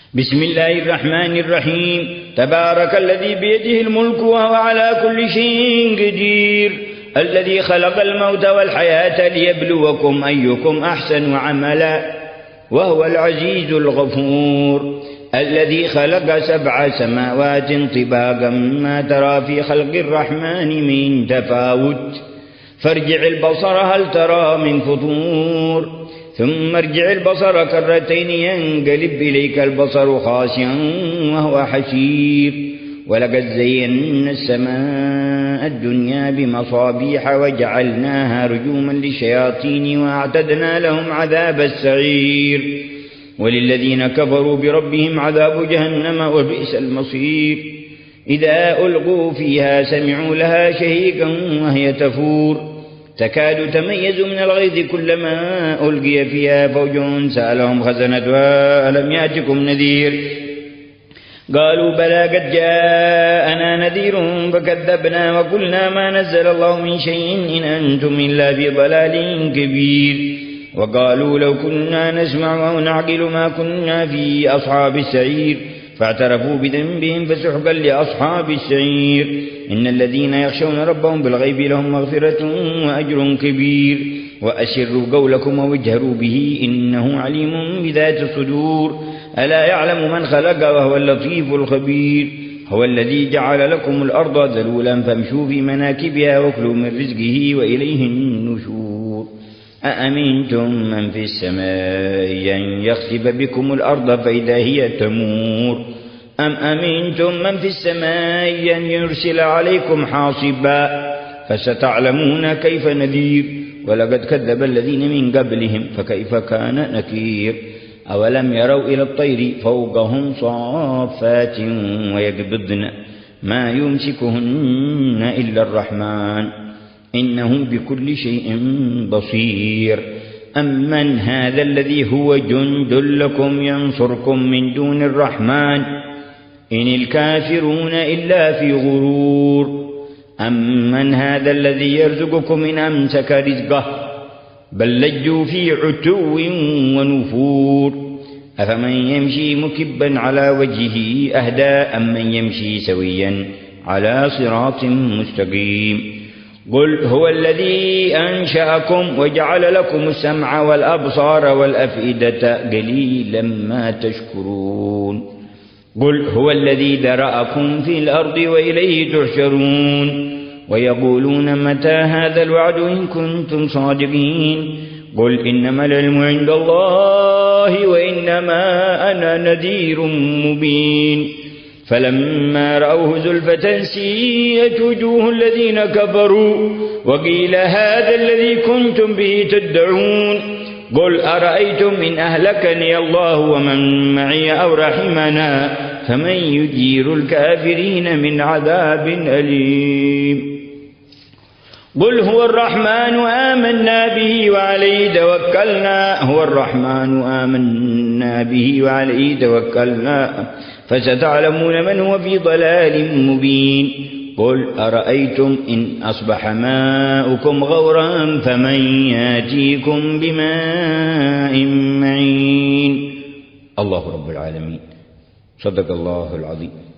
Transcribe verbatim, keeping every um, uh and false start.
بسم الله الرحمن الرحيم. تبارك الذي بيده الملك وهو على كل شيء قدير، الذي خلق الموت والحياة ليبلوكم أيكم أحسن عملا، وهو العزيز الغفور، الذي خلق سبع سماوات طباقا ما ترى في خلق الرحمن من تفاوت، فارجع البصر هل ترى من فطور، ثم ارجع البصر كرتين ينقلب إليك البصر خاسئا وهو حسير، ولقد زينا السماء الدنيا بمصابيح وجعلناها رجوما للشياطين وأعتدنا لهم عذاب السعير، وللذين كفروا بربهم عذاب جهنم وبئس المصير. إذا ألقوا فيها سمعوا لها شهيقا وهي تفور، تكاد تميز من الغيظ كلما ألقي فيها فوج سألهم خزنتها ألم يأتكم نذير، قالوا بلى قد جاءنا نذير فكذبنا وقلنا ما نزل الله من شيء إن أنتم إلا في ضلال كبير، وقالوا لو كنا نسمع أو نعقل ما كنا في أصحاب السعير، فاعترفوا بذنبهم فسحقا لأصحاب السعير. إن الذين يخشون ربهم بالغيب لهم مغفرة وأجر كبير، وأسروا قولكم واجهروا به إنه عليم بذات الصدور، ألا يعلم من خلق وهو اللطيف الخبير. هو الذي جعل لكم الأرض ذلولا فامشوا في مناكبها وكلوا من رزقه وإليه النشور. أأمنتم من في السماء أن يخسف بكم الأرض فإذا هي تمور، أم أمنتم من في السماء أن يرسل عليكم حاصبا، فستعلمون كيف نذير. ولقد كذب الذين من قبلهم فكيف كان نكير. أولم يروا إلى الطير فوقهم صافات ويقبضن ما يمسكهن إلا الرحمن إنه بكل شيء بصير. أمن هذا الذي هو جند لكم ينصركم من دون الرحمن إن الكافرون إلا في غرور. أمن هذا الذي يرزقكم إن أمسك رزقه بل لجوا في عتو ونفور. أفمن يمشي مكبا على وجهه أهدى أمن يمشي سويا على صراط مستقيم. قل هو الذي أنشأكم وجعل لكم السمع والأبصار والأفئدة قليلا ما تشكرون. قل هو الذي ذرأكم في الأرض وإليه تحشرون. ويقولون متى هذا الوعد إن كنتم صادقين. قل إنما العلم عند الله وإنما أنا نذير مبين. فلما رأوه زلفة سيئت وجوه الذين كفروا وقيل هذا الذي كنتم به تدعون. قل أرأيتم إن أهلكني الله ومن معي أو رحمنا فمن يجير الكافرين من عذاب أليم. قل هو الرحمن آمنا به وعليه توكلنا هو الرحمن آمنا به وعليه توكلنا فستعلمون من هو في ضلال مبين. قل أرأيتم إن أصبح ماؤكم غورا فمن ياتيكم بماء معين. الله رب العالمين. صدق الله العظيم.